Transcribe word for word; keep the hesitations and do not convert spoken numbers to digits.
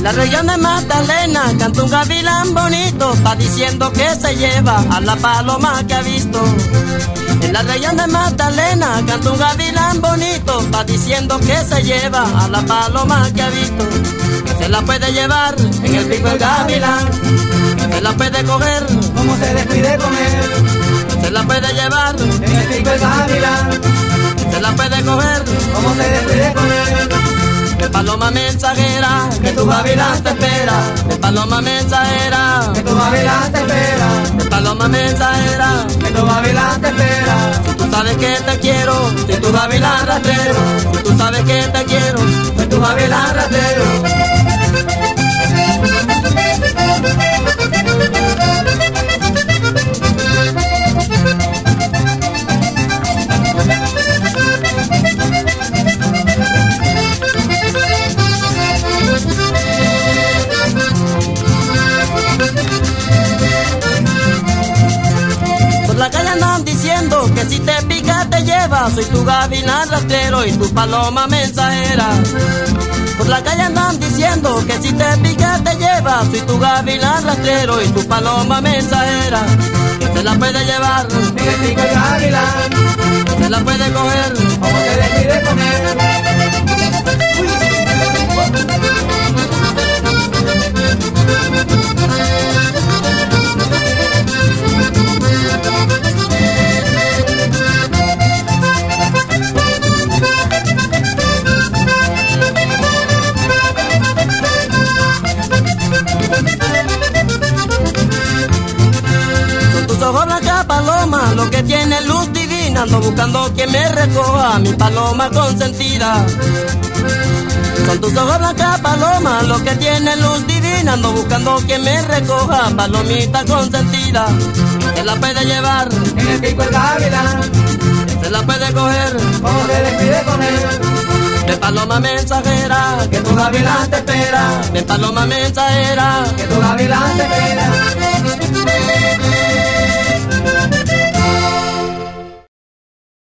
la región de Magdalena canta un gavilán bonito, va diciendo que se lleva a la paloma que ha visto. En la región de Magdalena canta un gavilán bonito, va diciendo que se lleva a la paloma que ha visto. Se la puede llevar en el pico el gavilán, se la puede coger como se despide con él. Se la puede llevar en el pico el gavilán, se la puede coger como se despide con él. De paloma mensajera, que tu gavilán te espera. De paloma mensajera, que tu gavilán te espera. De paloma mensajera, que tu gavilán te espera. Si tú sabes que te quiero, si tu gavilán rastrero. Si tú sabes que te quiero, si tu gavilán rastrero. La calle andan diciendo que si te pica te lleva, soy tu gavilán rastrero y tu paloma mensajera. Por la calle andan diciendo que si te pica te lleva, soy tu gavilán rastrero y tu paloma mensajera. Se la puede llevar en el pico el gavilán, se la puede coger como se despide con él. Ojos blanca paloma, lo que tiene luz divina, ando buscando quien me recoja, mi paloma consentida. Con tus ojos blanca paloma, lo que tiene luz divina, ando buscando quien me recoja, palomita consentida. Se la puede llevar en el pico el gavilán, se la puede coger como se despide con él. De paloma mensajera, que tu gavilán te espera. De paloma mensajera, que tu gavilán te espera.